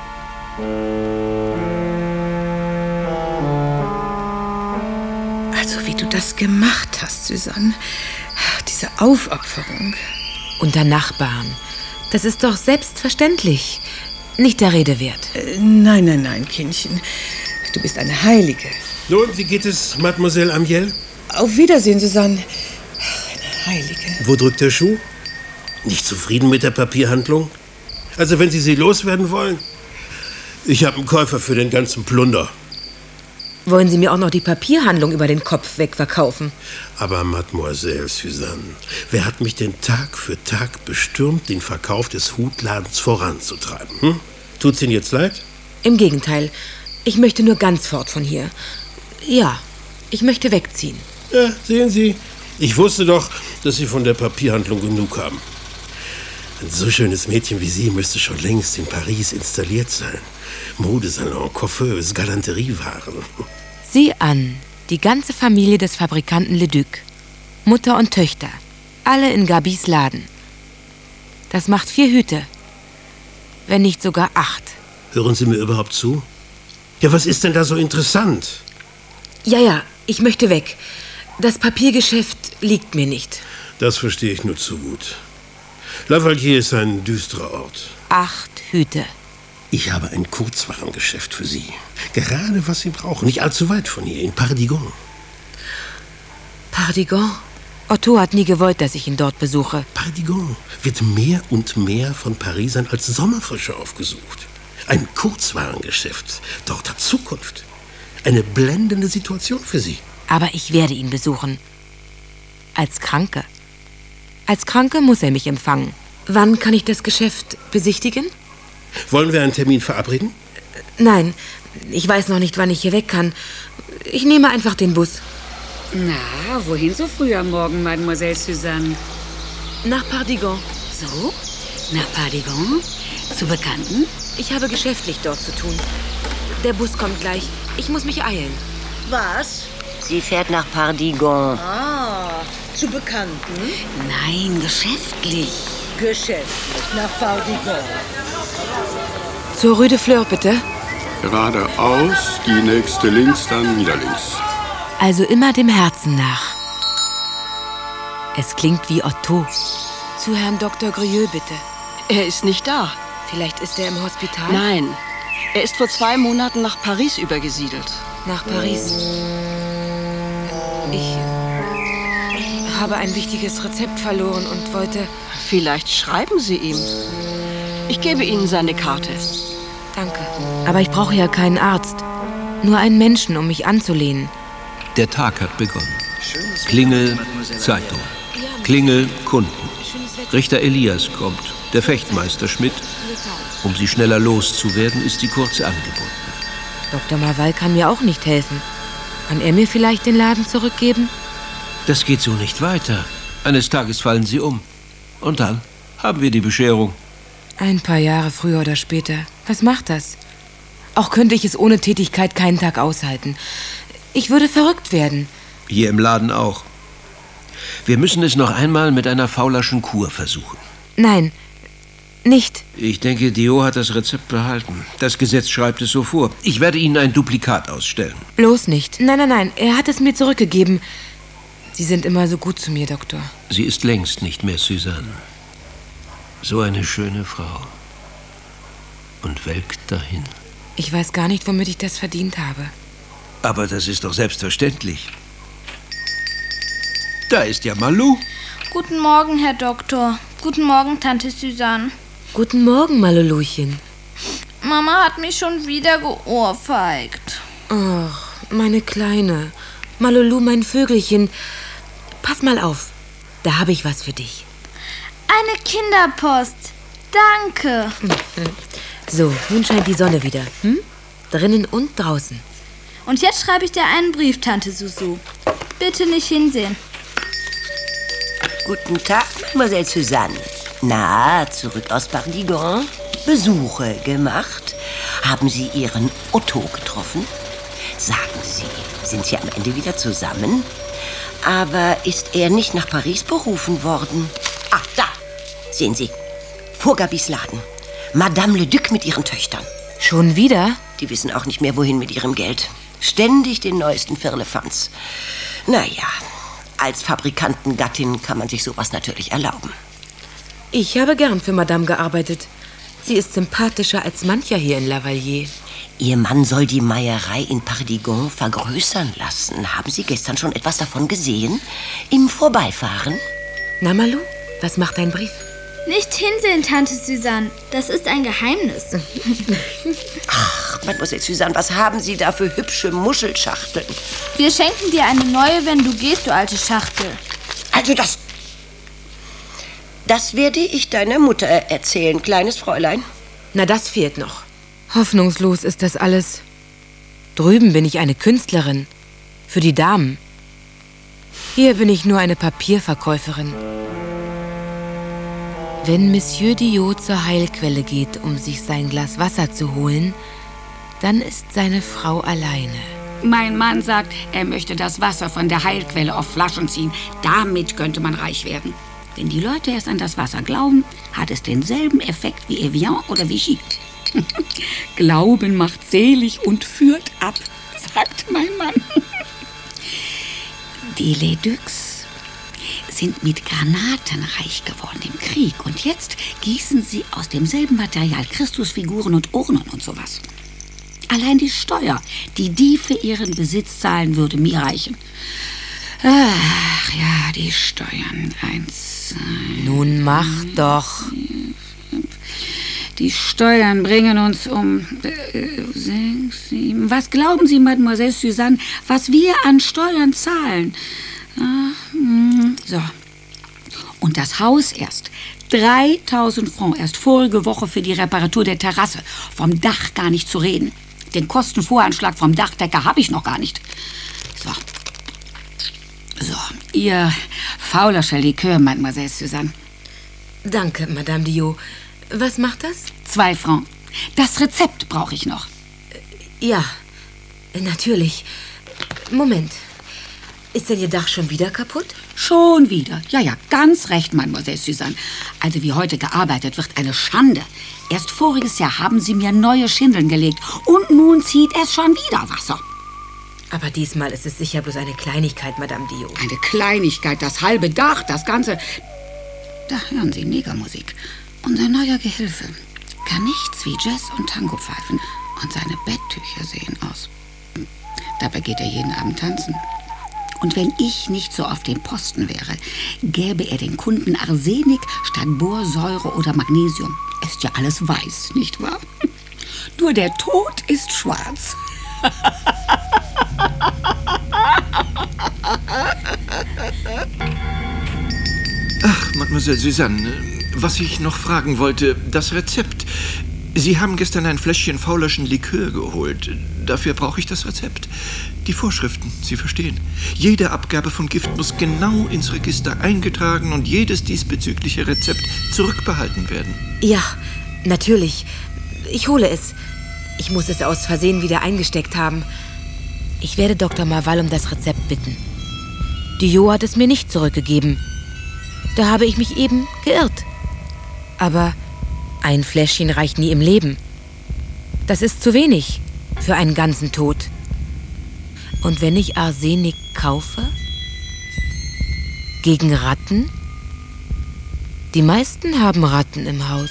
Also wie du das gemacht hast, Susanne. Diese Aufopferung. Unter Nachbarn. Das ist doch selbstverständlich. Nicht der Rede wert. Nein, Kindchen. Du bist eine Heilige. Nun, wie geht es, Mademoiselle Amiel? Auf Wiedersehen, Susanne. Eine Heilige. Wo drückt der Schuh? Nicht zufrieden mit der Papierhandlung? Also wenn Sie sie loswerden wollen? Ich habe einen Käufer für den ganzen Plunder. Wollen Sie mir auch noch die Papierhandlung über den Kopf wegverkaufen? Aber Mademoiselle Susanne, wer hat mich denn Tag für Tag bestürmt, den Verkauf des Hutladens voranzutreiben? Hm? Tut's Ihnen jetzt leid? Im Gegenteil. Ich möchte nur ganz fort von hier. Ja, ich möchte wegziehen. Ja, sehen Sie, ich wusste doch, dass Sie von der Papierhandlung genug haben. Ein so schönes Mädchen wie Sie müsste schon längst in Paris installiert sein. Modesalon, Coiffeuse, Galanteriewaren. Sieh an, die ganze Familie des Fabrikanten Leduc. Mutter und Töchter. Alle in Gabys Laden. Das macht 4 Hüte. Wenn nicht sogar 8. Hören Sie mir überhaupt zu? Ja, was ist denn da so interessant? Ja, ich möchte weg. Das Papiergeschäft liegt mir nicht. Das verstehe ich nur zu gut. Lavalier ist ein düsterer Ort. 8 Hüte. Ich habe ein Kurzwarengeschäft für Sie. Gerade was Sie brauchen. Nicht allzu weit von hier, in Pardigon. Pardigon? Otto hat nie gewollt, dass ich ihn dort besuche. Pardigon wird mehr und mehr von Parisern als Sommerfrische aufgesucht. Ein Kurzwarengeschäft. Dort hat Zukunft. Eine blendende Situation für Sie. Aber ich werde ihn besuchen. Als Kranke. Als Kranke muss er mich empfangen. Wann kann ich das Geschäft besichtigen? Wollen wir einen Termin verabreden? Nein, ich weiß noch nicht, wann ich hier weg kann. Ich nehme einfach den Bus. Na, wohin so früh am Morgen, Mademoiselle Susanne? Nach Pardigon. So? Nach Pardigon? Zu Bekannten? Ich habe geschäftlich dort zu tun. Der Bus kommt gleich. Ich muss mich eilen. Was? Sie fährt nach Pardigon. Ah, zu Bekannten? Nein, geschäftlich. Geschäftlich, nach Pardigon. Zur Rue de Fleur, bitte. Geradeaus, die nächste links, dann wieder links. Also immer dem Herzen nach. Es klingt wie Otto. Zu Herrn Dr. Grieux, bitte. Er ist nicht da. Vielleicht ist er im Hospital? Nein, er ist vor 2 Monaten nach Paris übergesiedelt. Nach Paris? Ich habe ein wichtiges Rezept verloren und wollte... Vielleicht schreiben Sie ihm. Ich gebe Ihnen seine Karte. Danke. Aber ich brauche ja keinen Arzt. Nur einen Menschen, um mich anzulehnen. Der Tag hat begonnen. Klingel, Zeitung. Klingel, Kunden. Richter Elias kommt. Der Fechtmeister Schmidt. Um sie schneller loszuwerden, ist sie kurz angebunden. Dr. Marval kann mir auch nicht helfen. Kann er mir vielleicht den Laden zurückgeben? Das geht so nicht weiter. Eines Tages fallen sie um. Und dann haben wir die Bescherung. Ein paar Jahre früher oder später. Was macht das? Auch könnte ich es ohne Tätigkeit keinen Tag aushalten. Ich würde verrückt werden. Hier im Laden auch. Wir müssen es noch einmal mit einer Faulerschen Kur versuchen. Nein, nicht. Ich denke, Dio hat das Rezept behalten. Das Gesetz schreibt es so vor. Ich werde Ihnen ein Duplikat ausstellen. Bloß nicht. Nein. Er hat es mir zurückgegeben. Sie sind immer so gut zu mir, Doktor. Sie ist längst nicht mehr Susanne. So eine schöne Frau. Und welkt dahin. Ich weiß gar nicht, womit ich das verdient habe. Aber das ist doch selbstverständlich. Da ist ja Malou. Guten Morgen, Herr Doktor. Guten Morgen, Tante Susanne. Guten Morgen, Maluluchen. Mama hat mich schon wieder geohrfeigt. Ach, meine Kleine. Malulu, mein Vögelchen. Pass mal auf. Da habe ich was für dich. Eine Kinderpost. Danke. So, nun scheint die Sonne wieder. Drinnen und draußen. Und jetzt schreibe ich dir einen Brief, Tante Susu. Bitte nicht hinsehen. Guten Tag, Mademoiselle Suzanne. Na, zurück aus Pardigon? Besuche gemacht? Haben Sie Ihren Otto getroffen? Sagen Sie, sind Sie am Ende wieder zusammen? Aber ist er nicht nach Paris berufen worden? Ach, da! Sehen Sie, vor Gabis Laden. Madame Le Duc mit ihren Töchtern. Schon wieder? Die wissen auch nicht mehr, wohin mit ihrem Geld. Ständig den neuesten Firlefanz. Naja, als Fabrikantengattin kann man sich sowas natürlich erlauben. Ich habe gern für Madame gearbeitet. Sie ist sympathischer als mancher hier in Lavalier. Ihr Mann soll die Meierei in Pardigon vergrößern lassen. Haben Sie gestern schon etwas davon gesehen? Im Vorbeifahren? Na, Malou, was macht dein Brief? Nicht hinsehen, Tante Suzanne. Das ist ein Geheimnis. Ach, Mademoiselle Suzanne, was haben Sie da für hübsche Muschelschachteln? Wir schenken dir eine neue, wenn du gehst, du alte Schachtel. Also das werde ich deiner Mutter erzählen, kleines Fräulein. Na, das fehlt noch. Hoffnungslos ist das alles. Drüben bin ich eine Künstlerin. Für die Damen. Hier bin ich nur eine Papierverkäuferin. Wenn Monsieur Diot zur Heilquelle geht, um sich sein Glas Wasser zu holen, dann ist seine Frau alleine. Mein Mann sagt, er möchte das Wasser von der Heilquelle auf Flaschen ziehen. Damit könnte man reich werden. Wenn die Leute erst an das Wasser glauben, hat es denselben Effekt wie Evian oder Vichy. Glauben macht selig und führt ab, sagt mein Mann. Die Le Ducs sind mit Granaten reich geworden im Krieg. Und jetzt gießen sie aus demselben Material Christusfiguren und Urnen und sowas. Allein die Steuer, die für ihren Besitz zahlen, würde mir reichen. Ach ja, die Steuern. 1, 2, Nun mach doch. 5. Die Steuern bringen uns um 6, 7. Was glauben Sie, Mademoiselle Suzanne, was wir an Steuern zahlen? So. Und das Haus erst 3000 Francs, erst vorige Woche für die Reparatur der Terrasse. Vom Dach gar nicht zu reden. Den Kostenvoranschlag vom Dachdecker habe ich noch gar nicht. So, Ihr Faulerscher Likör, Mademoiselle Suzanne. Danke, Madame Diot. Was macht das? 2 Francs. Das Rezept brauche ich noch. Ja, natürlich. Moment. Ist denn Ihr Dach schon wieder kaputt? Schon wieder. Ja, ganz recht, Mademoiselle Suzanne. Also wie heute gearbeitet wird, eine Schande. Erst voriges Jahr haben Sie mir neue Schindeln gelegt und nun zieht es schon wieder Wasser. Aber diesmal ist es sicher bloß eine Kleinigkeit, Madame Diot. Eine Kleinigkeit, das halbe Dach, das Ganze. Da hören Sie Negermusik. Unser neuer Gehilfe kann nichts wie Jazz und Tango pfeifen und seine Betttücher sehen aus. Dabei geht er jeden Abend tanzen. Und wenn ich nicht so auf dem Posten wäre, gäbe er den Kunden Arsenik statt Borsäure oder Magnesium. Ist ja alles weiß, nicht wahr? Nur der Tod ist schwarz. Ach, Mademoiselle Suzanne, was ich noch fragen wollte, das Rezept. Sie haben gestern ein Fläschchen Faulerschen Likör geholt. Dafür brauche ich das Rezept. Die Vorschriften, Sie verstehen. Jede Abgabe von Gift muss genau ins Register eingetragen und jedes diesbezügliche Rezept zurückbehalten werden. Ja, natürlich. Ich hole es. Ich muss es aus Versehen wieder eingesteckt haben. Ich werde Dr. Marval um das Rezept bitten. Diot hat es mir nicht zurückgegeben. Da habe ich mich eben geirrt. Aber ein Fläschchen reicht nie im Leben. Das ist zu wenig für einen ganzen Tod. Und wenn ich Arsenik kaufe? Gegen Ratten? Die meisten haben Ratten im Haus.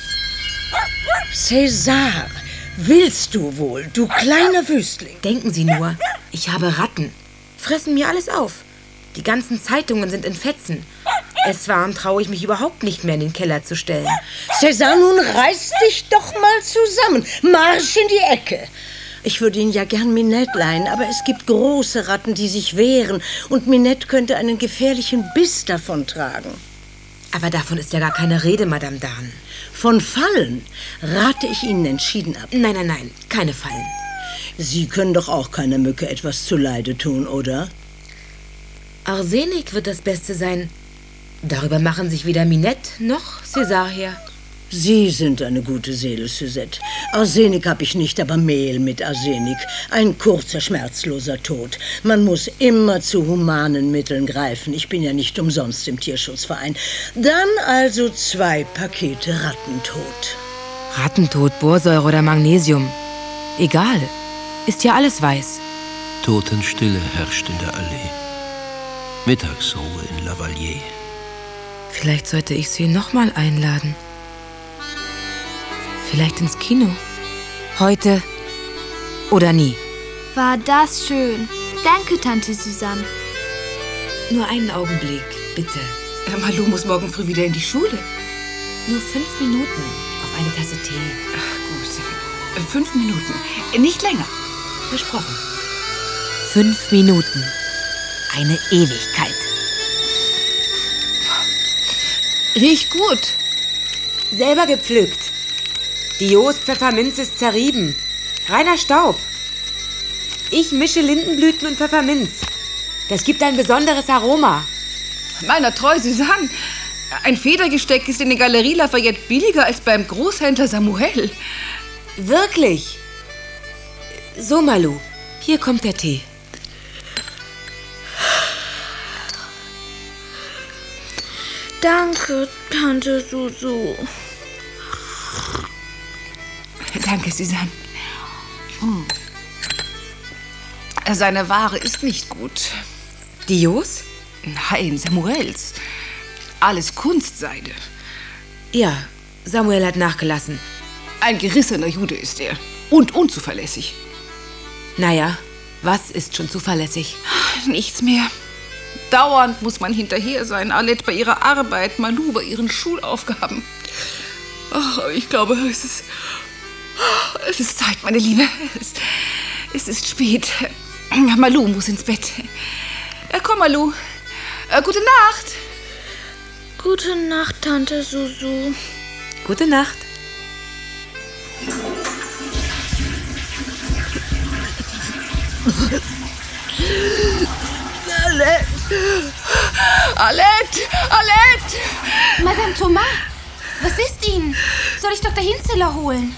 César, willst du wohl, du kleiner Wüstling? Denken Sie nur, ich habe Ratten. Fressen mir alles auf. Die ganzen Zeitungen sind in Fetzen. Es warm traue ich mich überhaupt nicht mehr in den Keller zu stellen. César, nun reiß dich doch mal zusammen. Marsch in die Ecke. Ich würde Ihnen ja gern Minette leihen, aber es gibt große Ratten, die sich wehren. Und Minette könnte einen gefährlichen Biss davon tragen. Aber davon ist ja gar keine Rede, Madame Dahn. Von Fallen rate ich Ihnen entschieden ab. Nein, keine Fallen. Sie können doch auch keiner Mücke etwas zuleide tun, oder? Arsenik wird das Beste sein. Darüber machen sich weder Minette noch César her. Sie sind eine gute Seele, Suzette. Arsenik habe ich nicht, aber Mehl mit Arsenik. Ein kurzer, schmerzloser Tod. Man muss immer zu humanen Mitteln greifen. Ich bin ja nicht umsonst im Tierschutzverein. Dann also 2 Pakete Rattentod. Rattentod, Borsäure oder Magnesium. Egal. Ist ja alles weiß. Totenstille herrscht in der Allee. Mittagsruhe in Lavalier. Vielleicht sollte ich sie noch mal einladen. Vielleicht ins Kino. Heute oder nie. War das schön. Danke, Tante Susanne. Nur einen Augenblick, bitte. Malou muss morgen früh wieder in die Schule. Nur 5 Minuten auf eine Tasse Tee. Ach gut, 5 Minuten. Nicht länger. Versprochen. 5 Minuten. Eine Ewigkeit. Riecht gut. Selber gepflückt. Die Jost-Pfefferminz ist zerrieben. Reiner Staub. Ich mische Lindenblüten und Pfefferminz. Das gibt ein besonderes Aroma. Meiner treu, Susanne. Ein Federgesteck ist in der Galerie Lafayette billiger als beim Großhändler Samuel. Wirklich? So, Malou, hier kommt der Tee. Danke, Tante Susu. Danke, Susanne. Seine Ware ist nicht gut. Dios? Nein, Samuels. Alles Kunstseide. Ja, Samuel hat nachgelassen. Ein gerissener Jude ist er. Und unzuverlässig. Naja, was ist schon zuverlässig? Nichts mehr. Dauernd muss man hinterher sein. Alette bei ihrer Arbeit, Malou bei ihren Schulaufgaben. Ach, ich glaube, es ist Zeit, meine Liebe. Es ist spät. Malou muss ins Bett. Komm, Malou. Gute Nacht. Gute Nacht, Tante Susu. Gute Nacht. Alette! Alette! Alette! Madame Thomas, was ist Ihnen? Soll ich Dr. Hinzeler holen?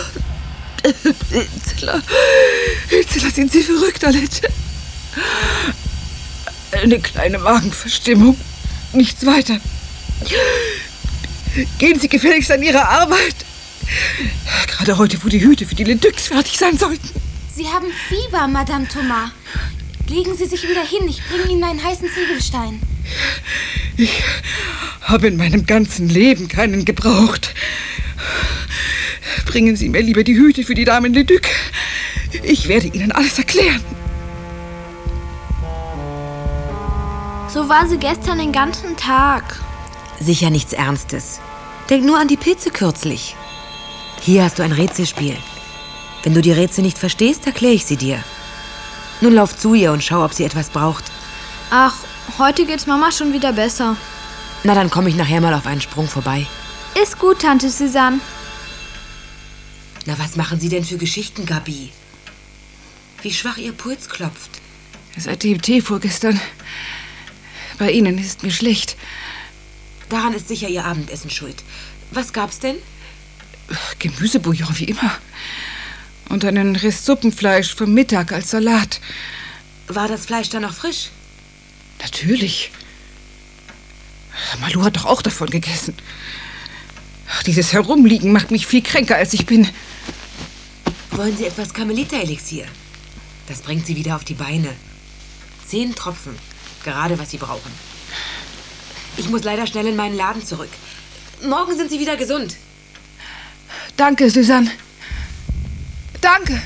Hinzeler, sind Sie verrückt, Alette? Eine kleine Magenverstimmung. Nichts weiter. Gehen Sie gefälligst an Ihre Arbeit. Gerade heute, wo die Hüte für die Leducs fertig sein sollten. Sie haben Fieber, Madame Thomas. Legen Sie sich wieder hin. Ich bringe Ihnen einen heißen Ziegelstein. Ich habe in meinem ganzen Leben keinen gebraucht. Bringen Sie mir lieber die Hüte für die Damen Leduc. Ich werde Ihnen alles erklären. So war sie gestern den ganzen Tag. Sicher nichts Ernstes. Denk nur an die Pilze kürzlich. Hier hast du ein Rätselspiel. Wenn du die Rätsel nicht verstehst, erkläre ich sie dir. Nun lauf zu ihr und schau, ob sie etwas braucht. Ach, heute geht's Mama schon wieder besser. Na, dann komme ich nachher mal auf einen Sprung vorbei. Ist gut, Tante Susanne. Na, was machen Sie denn für Geschichten, Gabi? Wie schwach Ihr Puls klopft. Seit dem Tee vorgestern. Bei Ihnen ist mir schlecht. Daran ist sicher Ihr Abendessen schuld. Was gab's denn? Gemüsebouillon wie immer. Und einen Rest Suppenfleisch vom Mittag als Salat. War das Fleisch dann noch frisch? Natürlich. Malou hat doch auch davon gegessen. Dieses Herumliegen macht mich viel kränker, als ich bin. Wollen Sie etwas Carmelita-Elixier? Das bringt Sie wieder auf die Beine. 10 Tropfen. Gerade, was Sie brauchen. Ich muss leider schnell in meinen Laden zurück. Morgen sind Sie wieder gesund. Danke, Susanne. Danke.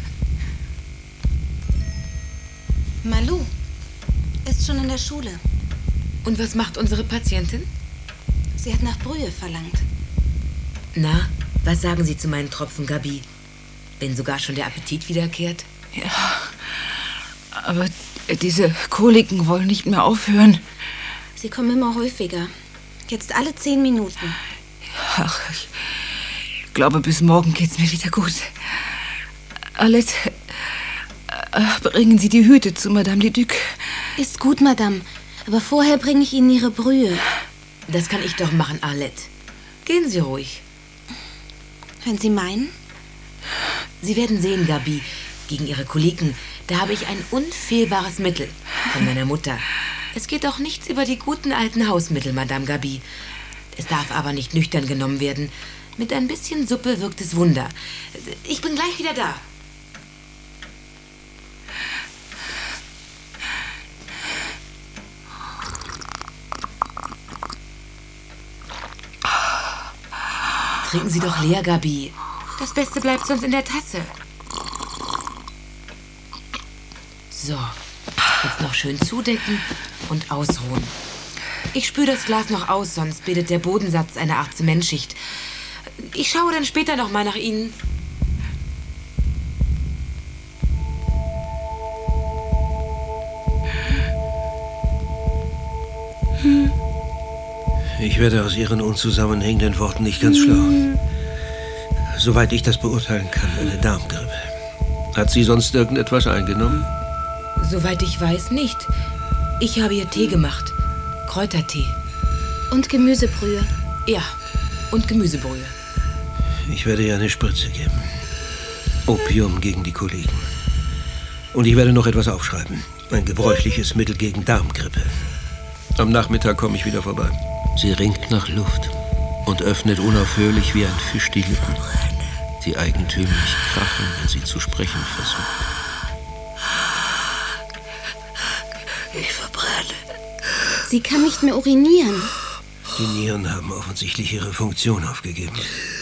Malou ist schon in der Schule. Und was macht unsere Patientin? Sie hat nach Brühe verlangt. Na, was sagen Sie zu meinen Tropfen, Gabi? Wenn sogar schon der Appetit wiederkehrt? Ja, aber diese Koliken wollen nicht mehr aufhören. Sie kommen immer häufiger. Jetzt alle 10 Minuten. Ach, ich glaube, bis morgen geht's mir wieder gut. Alette, bringen Sie die Hüte zu Madame Leduc. Ist gut, Madame. Aber vorher bringe ich Ihnen Ihre Brühe. Das kann ich doch machen, Arlette. Gehen Sie ruhig. Wenn Sie meinen? Sie werden sehen, Gabi, gegen Ihre Koliken, da habe ich ein unfehlbares Mittel von meiner Mutter. Es geht auch nichts über die guten alten Hausmittel, Madame Gabi. Es darf aber nicht nüchtern genommen werden. Mit ein bisschen Suppe wirkt es Wunder. Ich bin gleich wieder da. Trinken Sie doch leer, Gabi. Das Beste bleibt sonst in der Tasse. So, jetzt noch schön zudecken und ausruhen. Ich spüle das Glas noch aus, sonst bildet der Bodensatz eine Art Zementschicht. Ich schaue dann später noch mal nach Ihnen. Ich werde aus Ihren unzusammenhängenden Worten nicht ganz schlau. Soweit ich das beurteilen kann, eine Darmgrippe. Hat sie sonst irgendetwas eingenommen? Soweit ich weiß, nicht. Ich habe ihr Tee gemacht. Kräutertee. Und Gemüsebrühe. Ja, und Gemüsebrühe. Ich werde ihr eine Spritze geben. Opium gegen die Koliken. Und ich werde noch etwas aufschreiben. Ein gebräuchliches Mittel gegen Darmgrippe. Am Nachmittag komme ich wieder vorbei. Sie ringt nach Luft und öffnet unaufhörlich wie ein Fisch die Lippen, die eigentümlich krachen, wenn sie zu sprechen versucht. Ich verbrenne. Sie kann nicht mehr urinieren. Die Nieren haben offensichtlich ihre Funktion aufgegeben.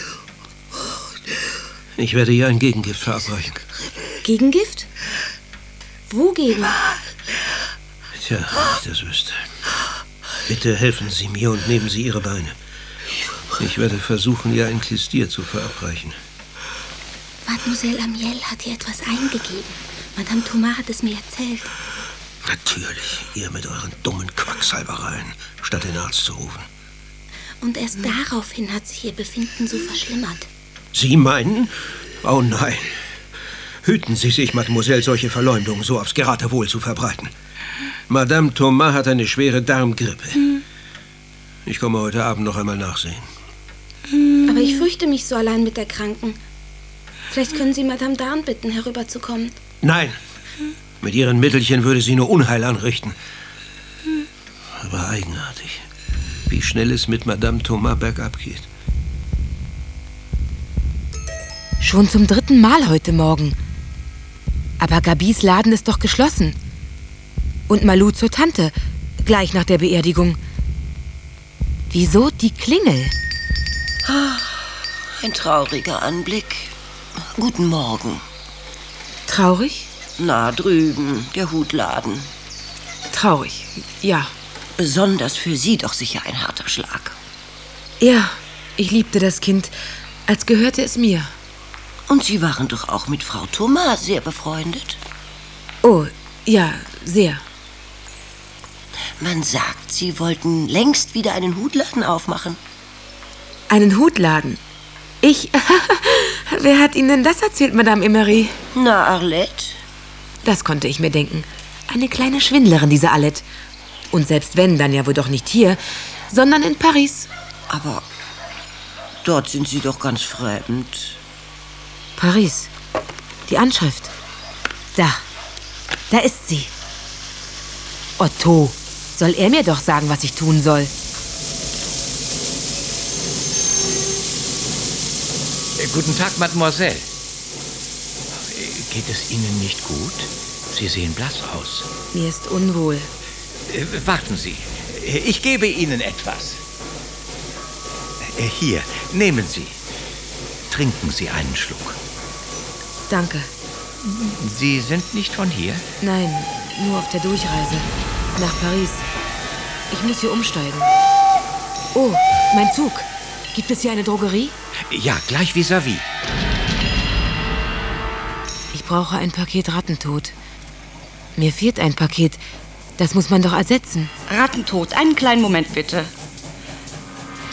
Ich werde ihr ein Gegengift verabreichen. Gegengift? Wogegen? Tja, wenn ich das wüsste. Bitte helfen Sie mir und nehmen Sie Ihre Beine. Ich werde versuchen, ihr ein Klistier zu verabreichen. Mademoiselle Amiel hat ihr etwas eingegeben. Madame Thomas hat es mir erzählt. Natürlich, ihr mit euren dummen Quacksalbereien, statt den Arzt zu rufen. Und erst daraufhin hat sich ihr Befinden so verschlimmert. Sie meinen? Oh nein. Hüten Sie sich, Mademoiselle, solche Verleumdungen so aufs Geratewohl zu verbreiten. Madame Thomas hat eine schwere Darmgrippe. Ich komme heute Abend noch einmal nachsehen. Aber ich fürchte mich so allein mit der Kranken. Vielleicht können Sie Madame Darn bitten, herüberzukommen. Nein, mit ihren Mittelchen würde sie nur Unheil anrichten. Aber eigenartig, wie schnell es mit Madame Thomas bergab geht. Schon zum 3. Mal heute Morgen. Aber Gabis Laden ist doch geschlossen. Und Malou zur Tante, gleich nach der Beerdigung. Wieso die Klingel? Ein trauriger Anblick. Guten Morgen. Traurig? Na, drüben, der Hutladen. Traurig, ja. Besonders für Sie doch sicher ein harter Schlag. Ja, ich liebte das Kind, als gehörte es mir. Und Sie waren doch auch mit Frau Thomas sehr befreundet? Oh, ja, sehr. Man sagt, Sie wollten längst wieder einen Hutladen aufmachen. Einen Hutladen? Ich? Wer hat Ihnen denn das erzählt, Madame Emery? Na, Arlette? Das konnte ich mir denken. Eine kleine Schwindlerin, diese Arlette. Und selbst wenn, dann ja wohl doch nicht hier, sondern in Paris. Aber dort sind Sie doch ganz fremd. Paris. Die Anschrift. Da ist sie. Otto, soll er mir doch sagen, was ich tun soll? Guten Tag, Mademoiselle. Geht es Ihnen nicht gut? Sie sehen blass aus. Mir ist unwohl. Warten Sie. Ich gebe Ihnen etwas. Hier, nehmen Sie. Trinken Sie einen Schluck. Danke. Sie sind nicht von hier? Nein, nur auf der Durchreise. Nach Paris. Ich muss hier umsteigen. Oh, mein Zug. Gibt es hier eine Drogerie? Ja, gleich vis-à-vis. Ich brauche ein Paket Rattentod. Mir fehlt ein Paket. Das muss man doch ersetzen. Rattentod, einen kleinen Moment bitte.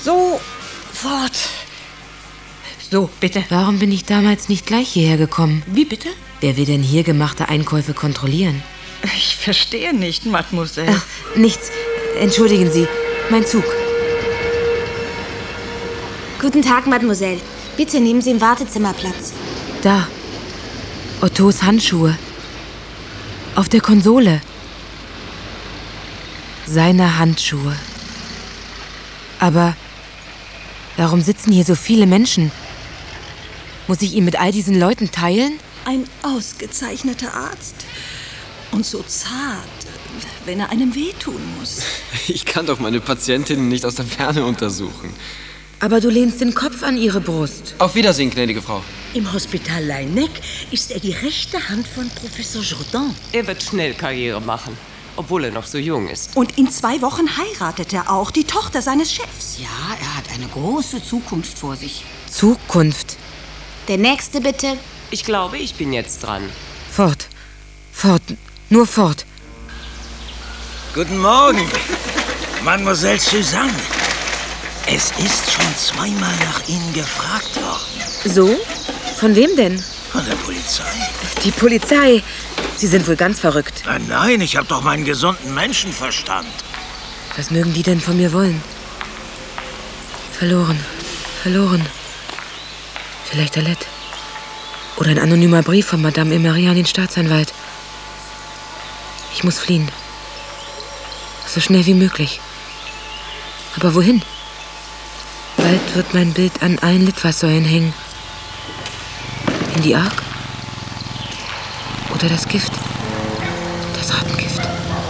Sofort. So, bitte. Warum bin ich damals nicht gleich hierher gekommen? Wie bitte? Wer will denn hier gemachte Einkäufe kontrollieren? Ich verstehe nicht, Mademoiselle. Ach, nichts. Entschuldigen Sie. Mein Zug. Guten Tag, Mademoiselle. Bitte nehmen Sie im Wartezimmer Platz. Da. Ottos Handschuhe. Auf der Konsole. Seine Handschuhe. Aber warum sitzen hier so viele Menschen? Muss ich ihn mit all diesen Leuten teilen? Ein ausgezeichneter Arzt. Und so zart, wenn er einem wehtun muss. Ich kann doch meine Patientinnen nicht aus der Ferne untersuchen. Aber du lehnst den Kopf an ihre Brust. Auf Wiedersehen, gnädige Frau. Im Hospital Leineck ist er die rechte Hand von Professor Jourdan. Er wird schnell Karriere machen, obwohl er noch so jung ist. Und in 2 Wochen heiratet er auch die Tochter seines Chefs. Ja, er hat eine große Zukunft vor sich. Zukunft? Der Nächste, bitte. Ich glaube, ich bin jetzt dran. Fort. Fort. Nur fort. Guten Morgen, Mademoiselle Suzanne. Es ist schon 2-mal nach Ihnen gefragt worden. So? Von wem denn? Von der Polizei. Die Polizei? Sie sind wohl ganz verrückt. Nein, ich habe doch meinen gesunden Menschenverstand. Was mögen die denn von mir wollen? Verloren. Vielleicht Alette. Oder ein anonymer Brief von Madame Emery an den Staatsanwalt. Ich muss fliehen. So schnell wie möglich. Aber wohin? Bald wird mein Bild an allen Litfaßsäulen hängen. In die Ark? Oder das Gift? Das Rattengift.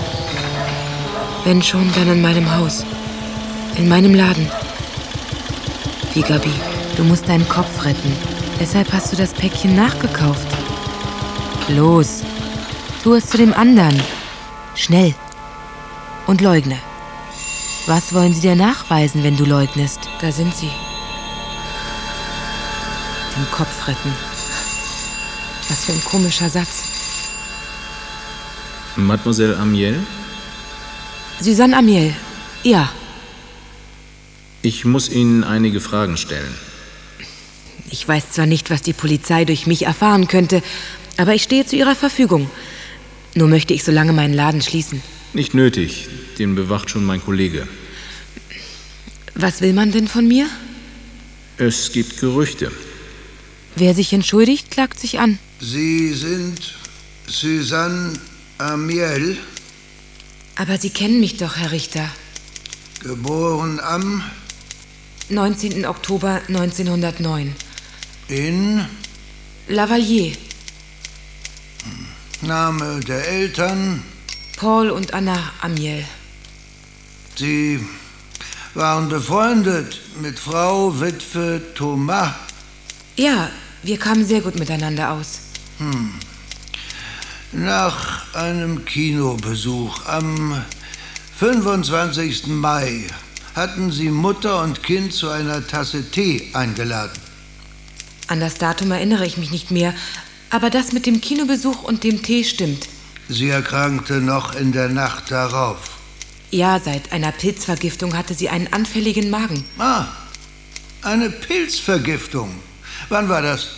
Wenn schon, dann in meinem Haus. In meinem Laden. Wie Gabi, du musst deinen Kopf retten. Deshalb hast du das Päckchen nachgekauft. Los, tu es zu dem anderen. Schnell. Und leugne. Was wollen sie dir nachweisen, wenn du leugnest? Da sind sie. Den Kopf retten. Was für ein komischer Satz. Mademoiselle Amiel? Suzanne Amiel, ja. Ich muss Ihnen einige Fragen stellen. Ich weiß zwar nicht, was die Polizei durch mich erfahren könnte, aber ich stehe zu ihrer Verfügung. Nur möchte ich so lange meinen Laden schließen. Nicht nötig, den bewacht schon mein Kollege. Was will man denn von mir? Es gibt Gerüchte. Wer sich entschuldigt, klagt sich an. Sie sind Suzanne Amiel? Aber Sie kennen mich doch, Herr Richter. Geboren am 19. Oktober 1909. In? Lavalier. Name der Eltern? Paul und Anna Amiel. Sie waren befreundet mit Frau Witwe Thomas? Ja, wir kamen sehr gut miteinander aus. Nach einem Kinobesuch am 25. Mai hatten Sie Mutter und Kind zu einer Tasse Tee eingeladen. An das Datum erinnere ich mich nicht mehr, aber das mit dem Kinobesuch und dem Tee stimmt. Sie erkrankte noch in der Nacht darauf. Ja, seit einer Pilzvergiftung hatte sie einen anfälligen Magen. Ah, eine Pilzvergiftung. Wann war das?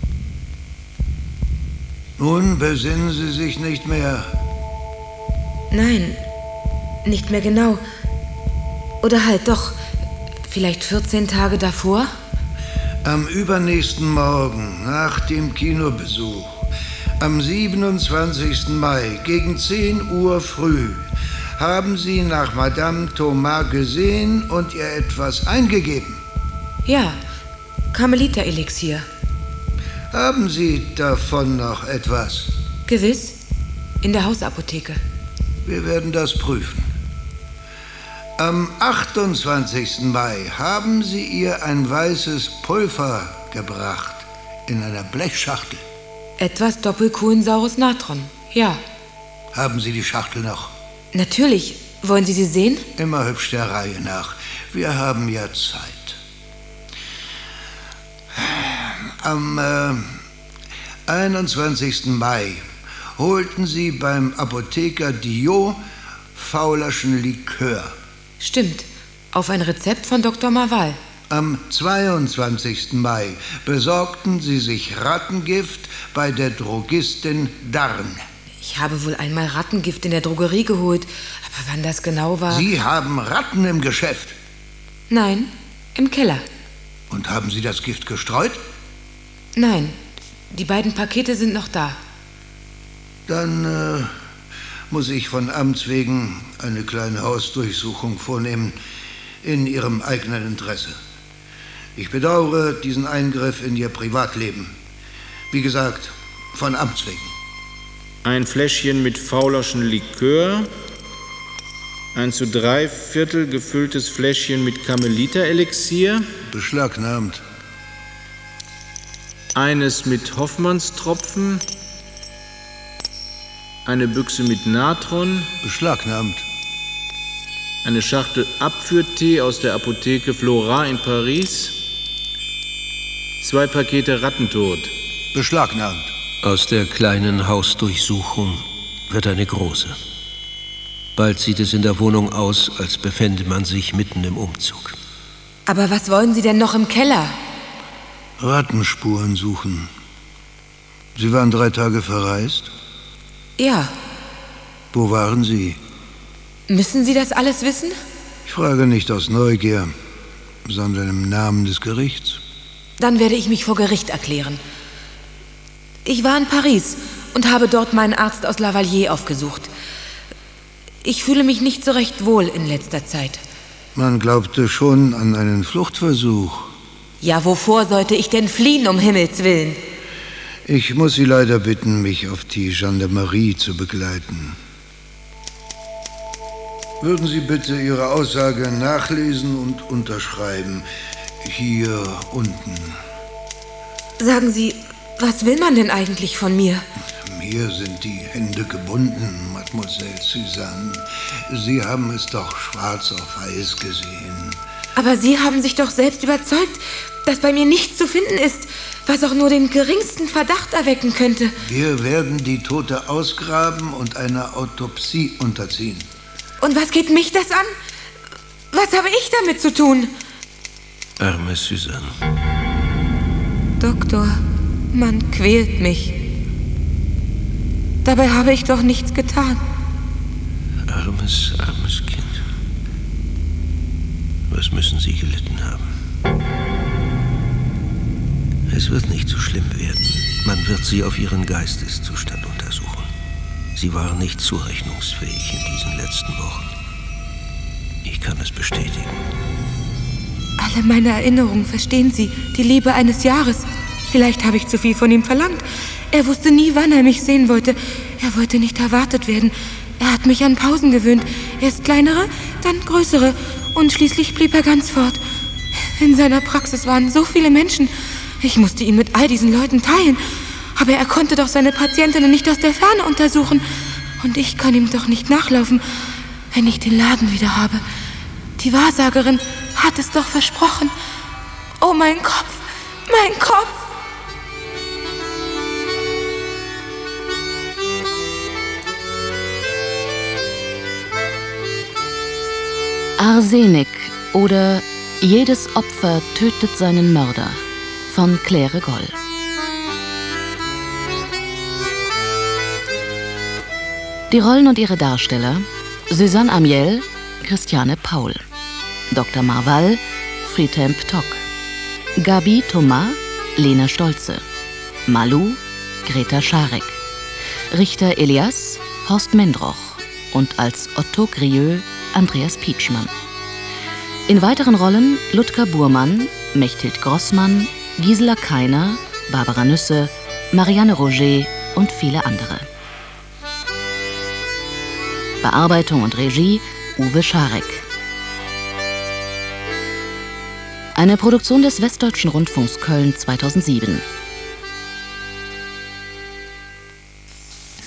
Nun besinnen Sie sich nicht mehr. Nein, nicht mehr genau. Oder halt doch, vielleicht 14 Tage davor? Am übernächsten Morgen, nach dem Kinobesuch, am 27. Mai, gegen 10 Uhr früh, haben Sie nach Madame Thomas gesehen und ihr etwas eingegeben. Ja, Karmeliter-Elixier. Haben Sie davon noch etwas? Gewiss, in der Hausapotheke. Wir werden das prüfen. Am 28. Mai haben Sie ihr ein weißes Pulver gebracht, in einer Blechschachtel. Etwas Doppelkohlensaures Natron, ja. Haben Sie die Schachtel noch? Natürlich. Wollen Sie sie sehen? Immer hübsch der Reihe nach. Wir haben ja Zeit. Am 21. Mai holten Sie beim Apotheker Diot Faulerschen Likör. Stimmt. Auf ein Rezept von Dr. Marval. Am 22. Mai besorgten Sie sich Rattengift bei der Drogistin Darn. Ich habe wohl einmal Rattengift in der Drogerie geholt, aber wann das genau war... Sie haben Ratten im Geschäft? Nein, im Keller. Und haben Sie das Gift gestreut? Nein, die beiden Pakete sind noch da. Dann muss ich von Amts wegen eine kleine Hausdurchsuchung vornehmen, in Ihrem eigenen Interesse. Ich bedauere diesen Eingriff in Ihr Privatleben. Wie gesagt, von Amts wegen. Ein Fläschchen mit Faulerschen Likör, ein zu 3/4 gefülltes Fläschchen mit Karmeliter-Elixier. Beschlagnahmt. Eines mit Hoffmannstropfen, eine Büchse mit Natron. Beschlagnahmt. Eine Schachtel Abführtee aus der Apotheke Flora in Paris. 2 Pakete Rattentod. Beschlagnahmt. Aus der kleinen Hausdurchsuchung wird eine große. Bald sieht es in der Wohnung aus, als befände man sich mitten im Umzug. Aber was wollen Sie denn noch im Keller? Rattenspuren suchen. Sie waren 3 Tage verreist? Ja. Wo waren Sie? Müssen Sie das alles wissen? Ich frage nicht aus Neugier, sondern im Namen des Gerichts. Dann werde ich mich vor Gericht erklären. Ich war in Paris und habe dort meinen Arzt aus Lavalier aufgesucht. Ich fühle mich nicht so recht wohl in letzter Zeit. Man glaubte schon an einen Fluchtversuch. Ja, wovor sollte ich denn fliehen, um Himmels Willen? Ich muss Sie leider bitten, mich auf die Gendarmerie zu begleiten. Würden Sie bitte Ihre Aussage nachlesen und unterschreiben. Hier unten. Sagen Sie, was will man denn eigentlich von mir? Mir sind die Hände gebunden, Mademoiselle Suzanne. Sie haben es doch schwarz auf weiß gesehen. Aber Sie haben sich doch selbst überzeugt, dass bei mir nichts zu finden ist, was auch nur den geringsten Verdacht erwecken könnte. Wir werden die Tote ausgraben und einer Autopsie unterziehen. Und was geht mich das an? Was habe ich damit zu tun? Arme Suzanne. Doktor, man quält mich. Dabei habe ich doch nichts getan. Armes Kind. Was müssen Sie gelitten haben? Es wird nicht so schlimm werden. Man wird Sie auf Ihren Geisteszustand untersuchen. Sie waren nicht zurechnungsfähig in diesen letzten Wochen. Ich kann es bestätigen. Alle meine Erinnerungen, verstehen Sie, die Liebe eines Jahres. Vielleicht habe ich zu viel von ihm verlangt. Er wusste nie, wann er mich sehen wollte. Er wollte nicht erwartet werden. Er hat mich an Pausen gewöhnt. Erst kleinere, dann größere. Und schließlich blieb er ganz fort. In seiner Praxis waren so viele Menschen. Ich musste ihn mit all diesen Leuten teilen. Aber er konnte doch seine Patientinnen nicht aus der Ferne untersuchen. Und ich kann ihm doch nicht nachlaufen, wenn ich den Laden wieder habe. Die Wahrsagerin hat es doch versprochen. Oh, mein Kopf, mein Kopf! Arsenik oder Jedes Opfer tötet seinen Mörder von Claire Goll. Die Rollen und ihre Darsteller: Suzanne Amiel, Christiane Paul, Dr. Marval, Friedhelm Ptock, Gabi Thomas, Lena Stolze, Malou, Greta Scharek, Richter Elias, Horst Mendroch und als Otto Grieux Andreas Pietschmann. In weiteren Rollen Ludger Burmann, Mechthild Grossmann, Gisela Keiner, Barbara Nüsse, Marianne Roger und viele andere. Bearbeitung und Regie Uwe Scharek. Eine Produktion des Westdeutschen Rundfunks Köln 2007.